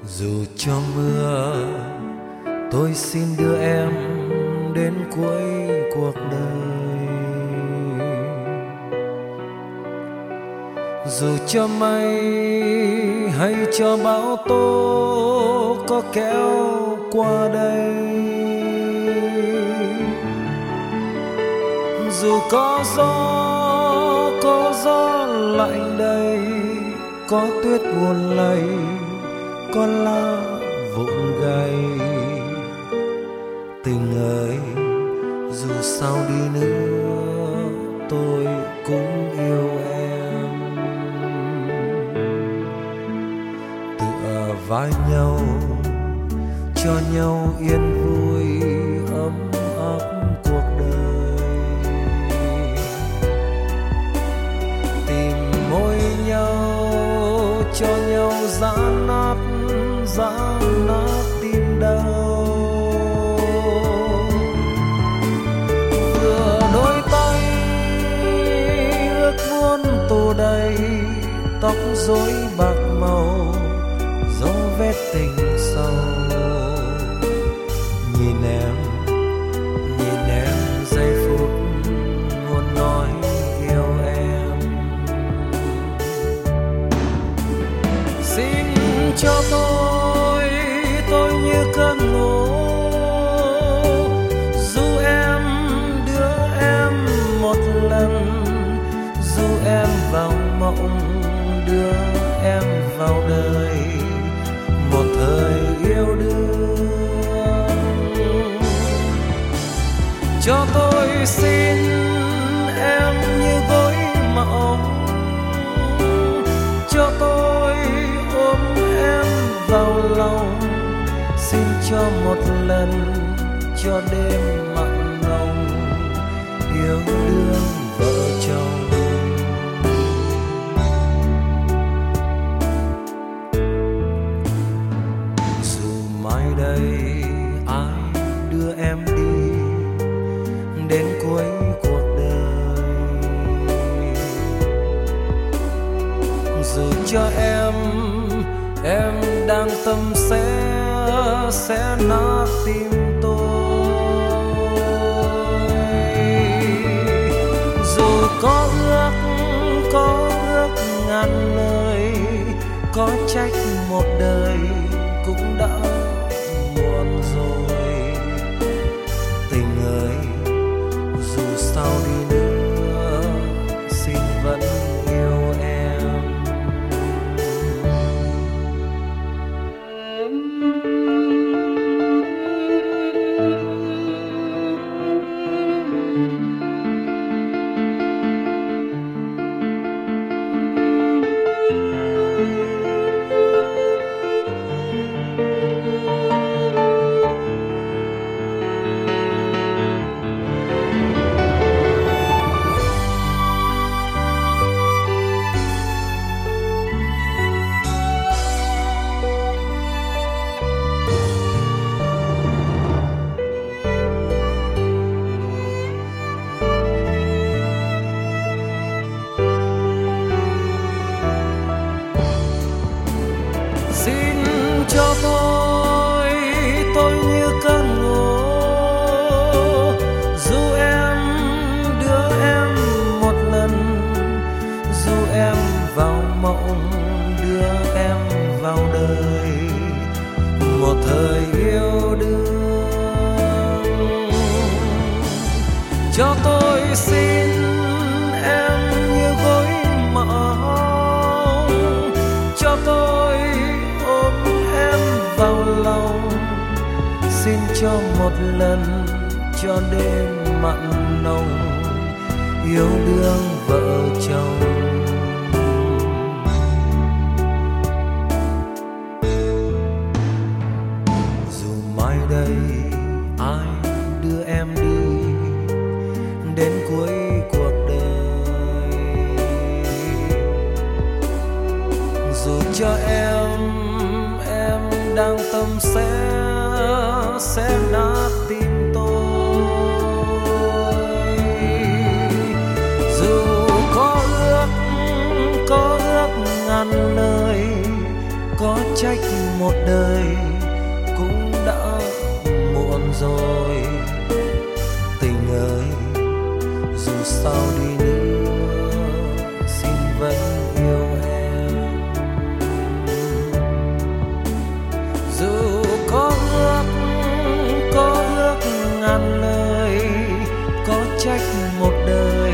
Dù cho mưa, tôi xin đưa em đến cuối cuộc đời. Dù cho mây hay cho bão tố có kéo qua đây, dù có gió lạnh đầy, có tuyết buồn lầy, có lá vụn gầy. Tình ơi, dù sao đi nữa tôi cũng yêu em. Tựa vai nhau cho nhau yên vui ấm áp cuộc đời. Tìm môi nhau cho nhau giã nát tim đau. Vừa đôi tay ước muốn tô đầy, tóc rối bạc màu dấu vết tình sâu. Nhìn em giây phút muốn nói yêu em. Xin cho tôi như cơn ngủ, dù em đưa em một lần, dù em vào mộng đưa em vào đời, một thời yêu đương. Cho tôi xin em như gối mộng, cho tôi ôm em vào lòng. Xin cho một lần cho đêm mặn nồng, yêu đương vợ chồng. Dù mai đây ai đưa em đi đến cuối cuộc đời, dù cho em đang tâm sẽ nát tim tôi. Dù có ước ngàn lời, có trách một đời cũng đã muộn rồi. Tình ơi, dù sao đi nữa xin vẫn yêu em. Xin cho tôi như cơn ngủ, dù em đưa em một lần, dù em vào mộng đưa em vào đời, một thời yêu đương. Cho tôi xin em như gối mộng, cho tôi ôm em vào lòng. Xin cho một lần cho đêm mặn nồng, yêu đương vợ chồng. Dù mai đây ai đưa em đi đến cuối cuộc đời, dù cho em đang tâm sẽ nát tim tôi. Dù có ước ngàn lời, có trách một đời cũng đã muộn rồi. Tình ơi, dù sao đi nữa xin vẫn yêu em. Dù có ước ngàn lời, có trách một đời